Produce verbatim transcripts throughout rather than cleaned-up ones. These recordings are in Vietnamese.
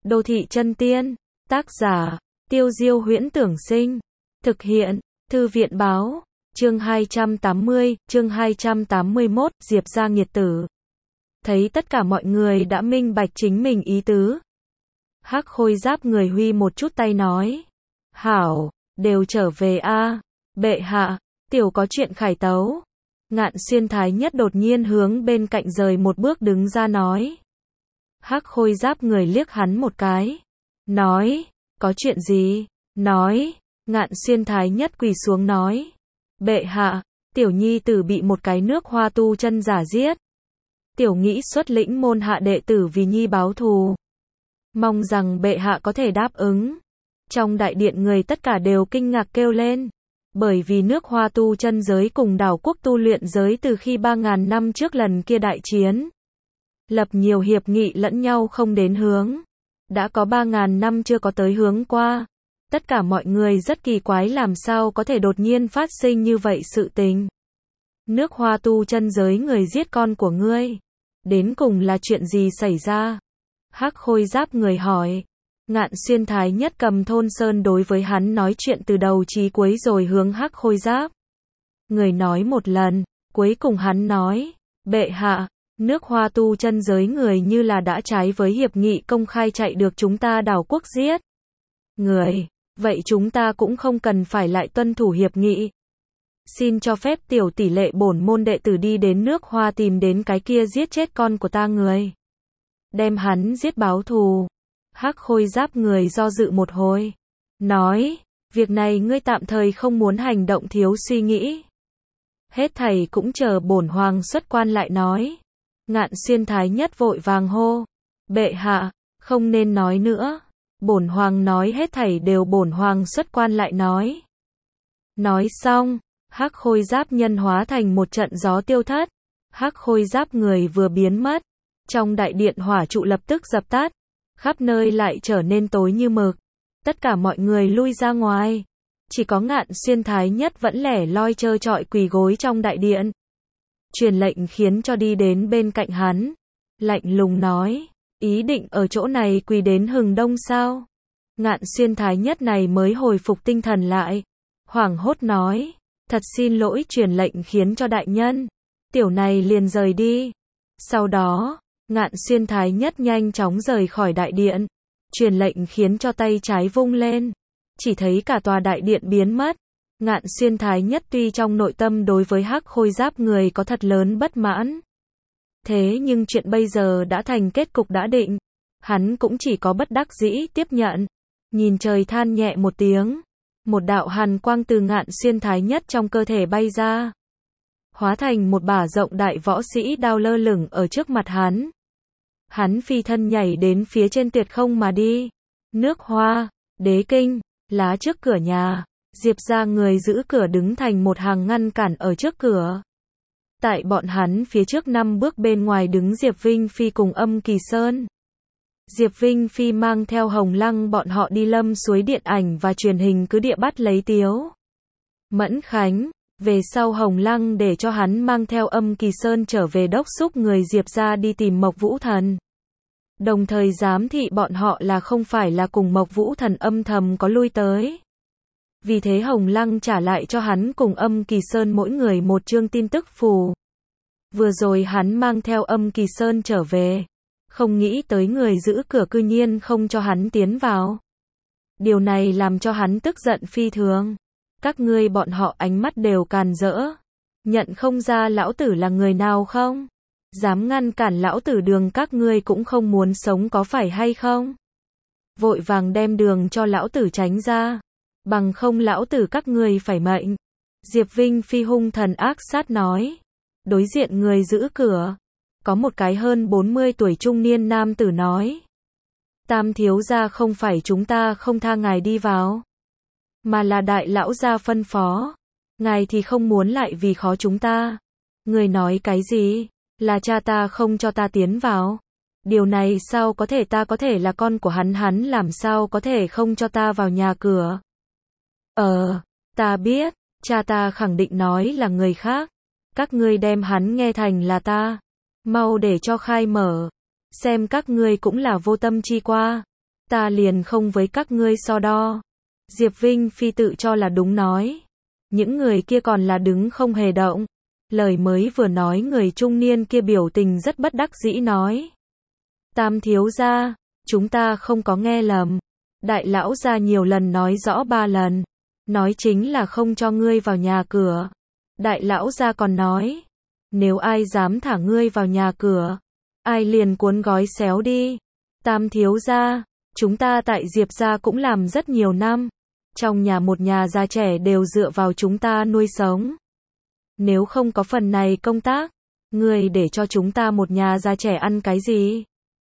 Đô thị chân tiên. Tác giả, Tiêu Diêu Huyễn Tưởng Sinh. Thực hiện, Thư viện Báo. Chương hai trăm tám mươi, chương hai trăm tám mươi mốt, Diệp gia nghiệt tử. Thấy tất cả mọi người đã minh bạch chính mình ý tứ. Hắc khôi giáp người huy một chút tay nói. Hảo, đều trở về a. Bệ hạ, tiểu có chuyện khải tấu. Ngạn Xuyên Thái Nhất đột nhiên hướng bên cạnh rời một bước đứng ra nói. Hắc khôi giáp người liếc hắn một cái. Nói, có chuyện gì? Nói, Ngạn Xuyên Thái Nhất quỳ xuống nói. Bệ hạ, tiểu nhi tử bị một cái nước hoa tu chân giả giết. Tiểu nghĩ xuất lĩnh môn hạ đệ tử vì nhi báo thù. Mong rằng bệ hạ có thể đáp ứng. Trong đại điện người tất cả đều kinh ngạc kêu lên. Bởi vì nước hoa tu chân giới cùng đảo quốc tu luyện giới từ khi ba ngàn năm trước lần kia đại chiến. Lập nhiều hiệp nghị lẫn nhau không đến hướng. Đã có ba ngàn năm chưa có tới hướng qua. Tất cả mọi người rất kỳ quái làm sao có thể đột nhiên phát sinh như vậy sự tình. Nước hoa tu chân giới người giết con của ngươi. Đến cùng là chuyện gì xảy ra? Hắc khôi giáp người hỏi. Ngạn Xuyên Thái Nhất cầm thôn sơn đối với hắn nói chuyện từ đầu chí cuối rồi hướng hắc khôi giáp. Người nói một lần, cuối cùng hắn nói. Bệ hạ, nước hoa tu chân giới người như là đã trái với hiệp nghị công khai chạy được chúng ta đảo quốc giết. Người, vậy chúng ta cũng không cần phải lại tuân thủ hiệp nghị. Xin cho phép tiểu tỷ lệ bổn môn đệ tử đi đến nước hoa tìm đến cái kia giết chết con của ta người. Đem hắn giết báo thù. Hắc khôi giáp người do dự một hồi. Nói, việc này ngươi tạm thời không muốn hành động thiếu suy nghĩ. Hết thầy cũng chờ bổn hoàng xuất quan lại nói. Ngạn Xuyên Thái Nhất vội vàng hô. Bệ hạ, không nên nói nữa. Bổn hoàng nói hết thảy đều bổn hoàng xuất quan lại nói. Nói xong, hắc khôi giáp nhân hóa thành một trận gió tiêu thất. Hắc khôi giáp người vừa biến mất. Trong đại điện hỏa trụ lập tức dập tắt. Khắp nơi lại trở nên tối như mực. Tất cả mọi người lui ra ngoài. Chỉ có Ngạn Xuyên Thái Nhất vẫn lẻ loi trơ trọi quỳ gối trong đại điện. Truyền lệnh khiến cho đi đến bên cạnh hắn. Lạnh lùng nói. Ý định ở chỗ này quỳ đến hừng đông sao? Ngạn Xuyên Thái Nhất này mới hồi phục tinh thần lại. Hoảng hốt nói. Thật xin lỗi truyền lệnh khiến cho đại nhân. Tiểu này liền rời đi. Sau đó, Ngạn Xuyên Thái Nhất nhanh chóng rời khỏi đại điện. Truyền lệnh khiến cho tay trái vung lên. Chỉ thấy cả tòa đại điện biến mất. Ngạn Xuyên Thái Nhất tuy trong nội tâm đối với hắc khôi giáp người có thật lớn bất mãn. Thế nhưng chuyện bây giờ đã thành kết cục đã định. Hắn cũng chỉ có bất đắc dĩ tiếp nhận. Nhìn trời than nhẹ một tiếng. Một đạo hàn quang từ Ngạn Xuyên Thái Nhất trong cơ thể bay ra. Hóa thành một bả rộng đại võ sĩ đao lơ lửng ở trước mặt hắn. Hắn phi thân nhảy đến phía trên tuyệt không mà đi. Nước hoa, đế kinh, lá trước cửa nhà. Diệp gia người giữ cửa đứng thành một hàng ngăn cản ở trước cửa. Tại bọn hắn phía trước năm bước bên ngoài đứng Diệp Vinh Phi cùng Âm Kỳ Sơn. Diệp Vinh Phi mang theo Hồng Lăng bọn họ đi lâm suối điện ảnh và truyền hình cứ địa bắt lấy Tiếu Mẫn Khánh. Về sau Hồng Lăng để cho hắn mang theo Âm Kỳ Sơn trở về đốc xúc người Diệp gia đi tìm Mộc Vũ Thần. Đồng thời giám thị bọn họ là không phải là cùng Mộc Vũ Thần âm thầm có lui tới. Vì thế Hồng Lăng trả lại cho hắn cùng Âm Kỳ Sơn mỗi người một chương tin tức phù. Vừa rồi hắn mang theo Âm Kỳ Sơn trở về. Không nghĩ tới người giữ cửa cư nhiên không cho hắn tiến vào. Điều này làm cho hắn tức giận phi thường. Các ngươi bọn họ ánh mắt đều càn rỡ. Nhận không ra lão tử là người nào không? Dám ngăn cản lão tử đường các ngươi cũng không muốn sống có phải hay không? Vội vàng đem đường cho lão tử tránh ra. Bằng không lão tử các ngươi phải mệnh. Diệp Vinh Phi hung thần ác sát nói. Đối diện người giữ cửa. Có một cái hơn bốn mươi tuổi trung niên nam tử nói. Tam thiếu gia không phải chúng ta không tha ngài đi vào. Mà là đại lão gia phân phó. Ngài thì không muốn lại vì khó chúng ta. Người nói cái gì? Là cha ta không cho ta tiến vào. Điều này sao có thể, ta có thể là con của hắn, hắn làm sao có thể không cho ta vào nhà cửa? Ờ, ta biết, cha ta khẳng định nói là người khác. Các ngươi đem hắn nghe thành là ta. Mau để cho khai mở. Xem các ngươi cũng là vô tâm chi qua. Ta liền không với các ngươi so đo. Diệp Vinh Phi tự cho là đúng nói. Những người kia còn là đứng không hề động. Lời mới vừa nói người trung niên kia biểu tình rất bất đắc dĩ nói. Tam thiếu gia, chúng ta không có nghe lầm. Đại lão gia nhiều lần nói rõ ba lần. Nói chính là không cho ngươi vào nhà cửa. Đại lão gia còn nói. Nếu ai dám thả ngươi vào nhà cửa, ai liền cuốn gói xéo đi. Tam thiếu gia, chúng ta tại Diệp gia cũng làm rất nhiều năm. Trong nhà một nhà già trẻ đều dựa vào chúng ta nuôi sống. Nếu không có phần này công tác, ngươi để cho chúng ta một nhà già trẻ ăn cái gì?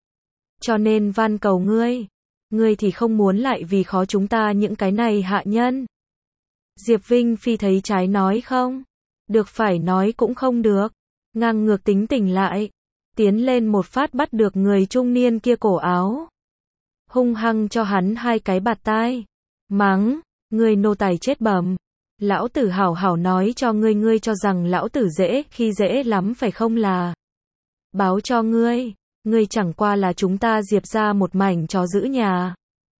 Cho nên van cầu ngươi, ngươi thì không muốn lại vì khó chúng ta những cái này hạ nhân. Diệp Vinh Phi thấy trái nói không, được phải nói cũng không được, ngang ngược tính tình lại, tiến lên một phát bắt được người trung niên kia cổ áo. Hung hăng cho hắn hai cái bạt tai, mắng, ngươi nô tài chết bẩm. Lão tử hảo hảo nói cho ngươi, ngươi cho rằng lão tử dễ khi dễ lắm phải không là? Báo cho ngươi, ngươi chẳng qua là chúng ta Diệp ra một mảnh chó giữ nhà.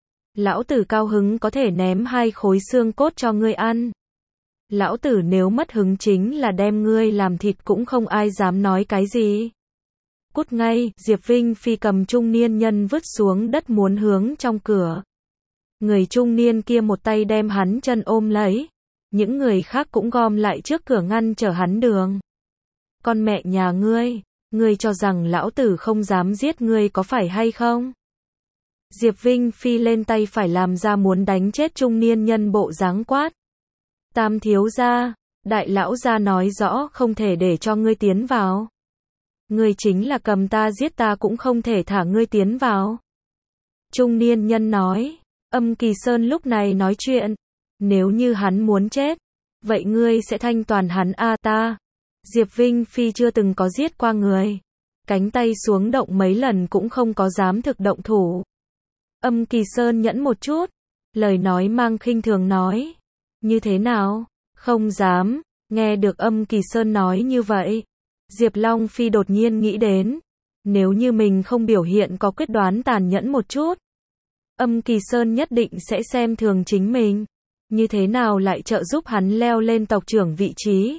Lão tử cao hứng có thể ném hai khối xương cốt cho ngươi ăn. Lão tử nếu mất hứng chính là đem ngươi làm thịt cũng không ai dám nói cái gì. Cút ngay, Diệp Vinh Phi cầm trung niên nhân vứt xuống đất muốn hướng trong cửa. Người trung niên kia một tay đem hắn chân ôm lấy. Những người khác cũng gom lại trước cửa ngăn trở hắn đường. Con mẹ nhà ngươi, ngươi cho rằng lão tử không dám giết ngươi có phải hay không? Diệp Vinh Phi lên tay phải làm ra muốn đánh chết trung niên nhân bộ dáng quát. Tam thiếu gia, đại lão gia nói rõ không thể để cho ngươi tiến vào. Ngươi chính là cầm ta giết ta cũng không thể thả ngươi tiến vào. Trung niên nhân nói, Âm Kỳ Sơn lúc này nói chuyện. Nếu như hắn muốn chết, vậy ngươi sẽ thanh toàn hắn a ta. Diệp Vinh Phi chưa từng có giết qua người. Cánh tay xuống động mấy lần cũng không có dám thực động thủ. Âm Kỳ Sơn nhẫn một chút. Lời nói mang khinh thường nói. Như thế nào? Không dám. Nghe được Âm Kỳ Sơn nói như vậy. Diệp Long Phi đột nhiên nghĩ đến. Nếu như mình không biểu hiện có quyết đoán tàn nhẫn một chút. Âm Kỳ Sơn nhất định sẽ xem thường chính mình. Như thế nào lại trợ giúp hắn leo lên tộc trưởng vị trí.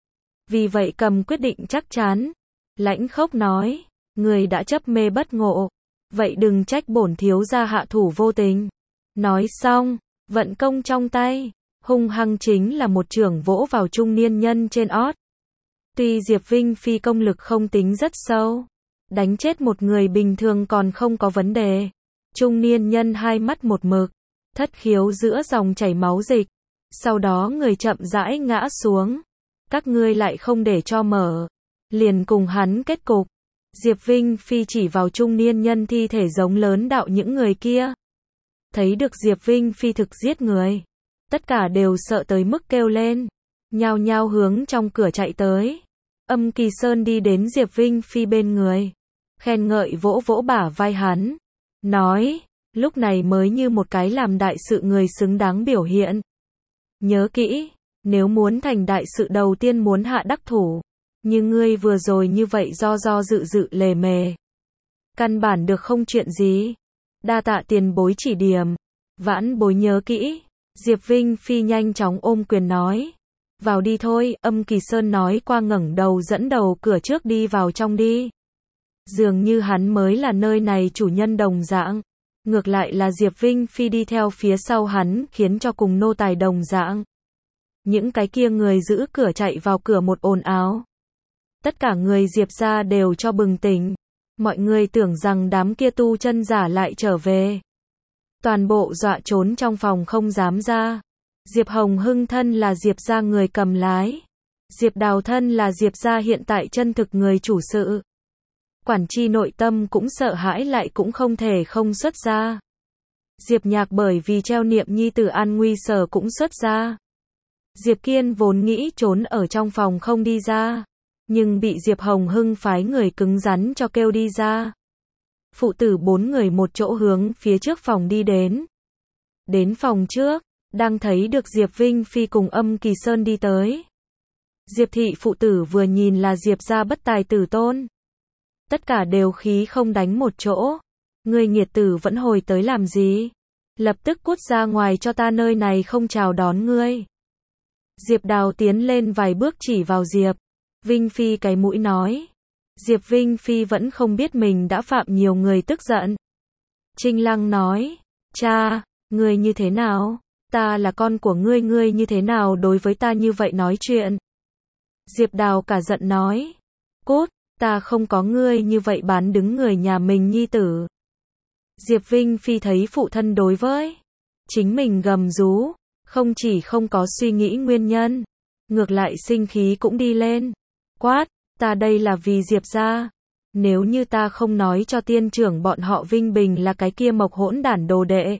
Vì vậy cầm quyết định chắc chắn. Lãnh Khốc nói, người đã chấp mê bất ngộ. Vậy đừng trách bổn thiếu gia hạ thủ vô tình. Nói xong, vận công trong tay, hung hăng chính là một chưởng vỗ vào trung niên nhân trên ót. Tuy Diệp Vinh Phi công lực không tính rất sâu, đánh chết một người bình thường còn không có vấn đề. Trung niên nhân hai mắt một mực, thất khiếu giữa dòng chảy máu dịch. Sau đó người chậm rãi ngã xuống. Các ngươi lại không để cho mở. Liền cùng hắn kết cục. Diệp Vinh Phi chỉ vào trung niên nhân thi thể giống lớn đạo những người kia. Thấy được Diệp Vinh Phi thực giết người. Tất cả đều sợ tới mức kêu lên. Nhao nhao hướng trong cửa chạy tới. Âm Kỳ Sơn đi đến Diệp Vinh Phi bên người. Khen ngợi vỗ vỗ bả vai hắn. Nói, lúc này mới như một cái làm đại sự người xứng đáng biểu hiện. Nhớ kỹ, nếu muốn thành đại sự đầu tiên muốn hạ đắc thủ. Như ngươi vừa rồi như vậy do do dự dự lề mề. Căn bản được không chuyện gì. Đa tạ tiền bối chỉ điểm. Vãn bối nhớ kỹ. Diệp Vinh Phi nhanh chóng ôm quyền nói. Vào đi thôi, Âm Kỳ Sơn nói qua ngẩng đầu dẫn đầu cửa trước đi vào trong đi. Dường như hắn mới là nơi này chủ nhân đồng dạng. Ngược lại là Diệp Vinh Phi đi theo phía sau hắn khiến cho cùng nô tài đồng dạng. Những cái kia người giữ cửa chạy vào cửa một ồn ào. Tất cả người Diệp ra đều cho bừng tỉnh. Mọi người tưởng rằng đám kia tu chân giả lại trở về. Toàn bộ dọa trốn trong phòng không dám ra. Diệp Hồng Hưng thân là Diệp ra người cầm lái. Diệp Đào thân là Diệp ra hiện tại chân thực người chủ sự. Quản chi nội tâm cũng sợ hãi lại cũng không thể không xuất ra. Diệp Nhạc bởi vì treo niệm nhi tử an nguy sở cũng xuất ra. Diệp Kiên vốn nghĩ trốn ở trong phòng không đi ra. Nhưng bị Diệp Hồng Hưng phái người cứng rắn cho kêu đi ra. Phụ tử bốn người một chỗ hướng phía trước phòng đi đến. Đến phòng trước, đang thấy được Diệp Vinh Phi cùng Âm Kỳ Sơn đi tới. Diệp thị phụ tử vừa nhìn là Diệp gia bất tài tử tôn. Tất cả đều khí không đánh một chỗ. Ngươi nghiệt tử vẫn hồi tới làm gì? Lập tức cút ra ngoài cho ta, nơi này không chào đón ngươi. Diệp Đào tiến lên vài bước chỉ vào Diệp Vinh Phi cái mũi nói. Diệp Vinh Phi vẫn không biết mình đã phạm nhiều người tức giận. Trinh Lăng nói, cha, ngươi như thế nào? Ta là con của ngươi, ngươi như thế nào đối với ta như vậy nói chuyện? Diệp Đào cả giận nói, cút, ta không có ngươi như vậy bán đứng người nhà mình nhi tử. Diệp Vinh Phi thấy phụ thân đối với chính mình gầm rú, không chỉ không có suy nghĩ nguyên nhân, ngược lại sinh khí cũng đi lên, quát, ta đây là vì Diệp gia. Nếu như ta không nói cho tiên trưởng bọn họ Vinh Bình là cái kia mộc hỗn đản đồ đệ,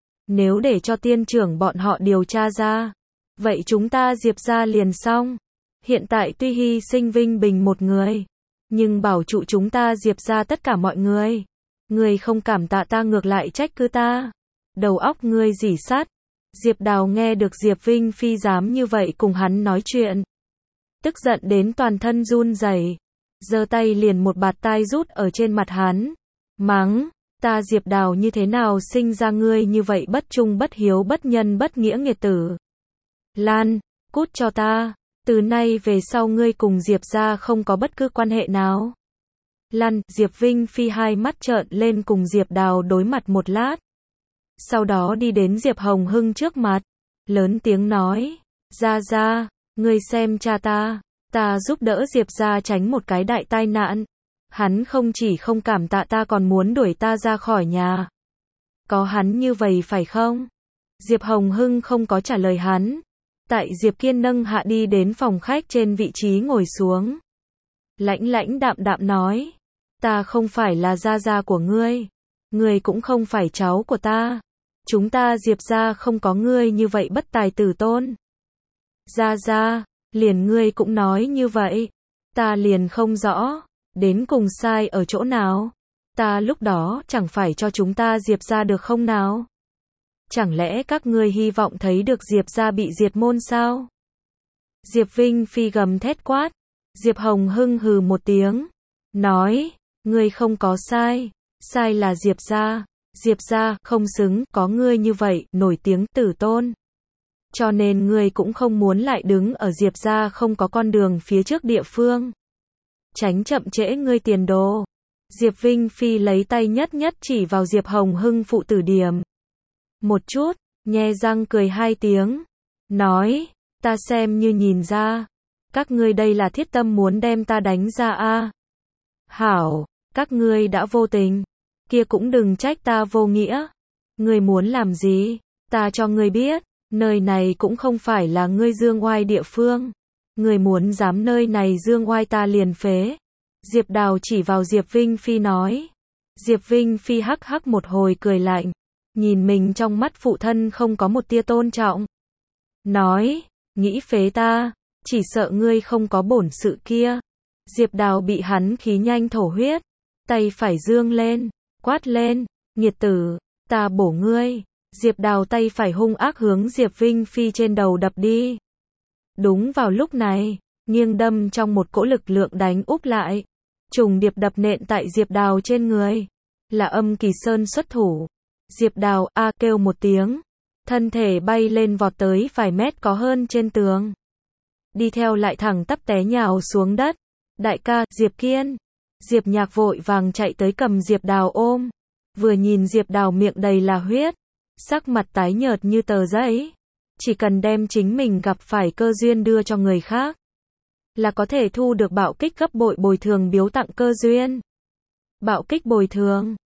nếu để cho tiên trưởng bọn họ điều tra ra, vậy chúng ta Diệp gia liền xong. Hiện tại tuy hy sinh Vinh Bình một người, nhưng bảo trụ chúng ta Diệp gia tất cả mọi người. Ngươi không cảm tạ ta ngược lại trách cứ ta. Đầu óc ngươi rỉ sắt. Diệp Đào nghe được Diệp Vinh Phi dám như vậy cùng hắn nói chuyện, tức giận đến toàn thân run rẩy, giơ tay liền một bạt tai rút ở trên mặt hắn, mắng, ta Diệp Đào như thế nào sinh ra ngươi như vậy bất trung bất hiếu bất nhân bất nghĩa nghiệt tử. Lan, cút cho ta, từ nay về sau ngươi cùng Diệp gia không có bất cứ quan hệ nào. Lan, Diệp Vinh Phi hai mắt trợn lên cùng Diệp Đào đối mặt một lát. Sau đó đi đến Diệp Hồng Hưng trước mặt, lớn tiếng nói, gia gia, ngươi xem cha ta, ta giúp đỡ Diệp gia tránh một cái đại tai nạn. Hắn không chỉ không cảm tạ ta còn muốn đuổi ta ra khỏi nhà. Có hắn như vậy phải không? Diệp Hồng Hưng không có trả lời hắn. Tại Diệp Kiên nâng hạ đi đến phòng khách trên vị trí ngồi xuống. Lãnh lãnh đạm đạm nói, ta không phải là gia gia của ngươi, ngươi cũng không phải cháu của ta. Chúng ta Diệp gia không có ngươi như vậy bất tài tử tôn. Gia gia, liền ngươi cũng nói như vậy, ta liền không rõ, đến cùng sai ở chỗ nào. Ta lúc đó chẳng phải cho chúng ta Diệp gia được không nào? Chẳng lẽ các ngươi hy vọng thấy được Diệp gia bị diệt môn sao? Diệp Vinh Phi gầm thét quát. Diệp Hồng Hưng hừ một tiếng, nói, ngươi không có sai, sai là Diệp gia. Diệp gia không xứng có ngươi như vậy nổi tiếng tử tôn. Cho nên ngươi cũng không muốn lại đứng ở Diệp gia không có con đường phía trước địa phương, tránh chậm trễ ngươi tiền đồ. Diệp Vinh Phi lấy tay nhất nhất chỉ vào Diệp Hồng Hưng phụ tử điểm. Một chút, nhe răng cười hai tiếng, nói, ta xem như nhìn ra, các ngươi đây là thiết tâm muốn đem ta đánh ra a. À. Hảo, các ngươi đã vô tình, kia cũng đừng trách ta vô nghĩa. Ngươi muốn làm gì, ta cho ngươi biết, nơi này cũng không phải là ngươi dương oai địa phương. Ngươi muốn dám nơi này dương oai ta liền phế. Diệp Đào chỉ vào Diệp Vinh Phi nói. Diệp Vinh Phi hắc hắc một hồi cười lạnh, nhìn mình trong mắt phụ thân không có một tia tôn trọng. Nói, nghĩ phế ta, chỉ sợ ngươi không có bổn sự kia. Diệp Đào bị hắn khí nhanh thổ huyết, tay phải dương lên, quát lên, nghiệt tử, ta bổ ngươi. Diệp Đào tay phải hung ác hướng Diệp Vinh Phi trên đầu đập đi. Đúng vào lúc này, nghiêng đâm trong một cỗ lực lượng đánh úp lại, trùng điệp đập nện tại Diệp Đào trên người. Là Âm Kỳ Sơn xuất thủ. Diệp Đào a kêu một tiếng, thân thể bay lên vọt tới vài mét có hơn trên tường. Đi theo lại thẳng tắp té nhào xuống đất. Đại ca, Diệp Kiên. Diệp Nhạc vội vàng chạy tới cầm Diệp Đào ôm. Vừa nhìn Diệp Đào miệng đầy là huyết, sắc mặt tái nhợt như tờ giấy. Chỉ cần đem chính mình gặp phải cơ duyên đưa cho người khác, là có thể thu được bạo kích gấp bội bồi thường biếu tặng cơ duyên. Bạo kích bồi thường.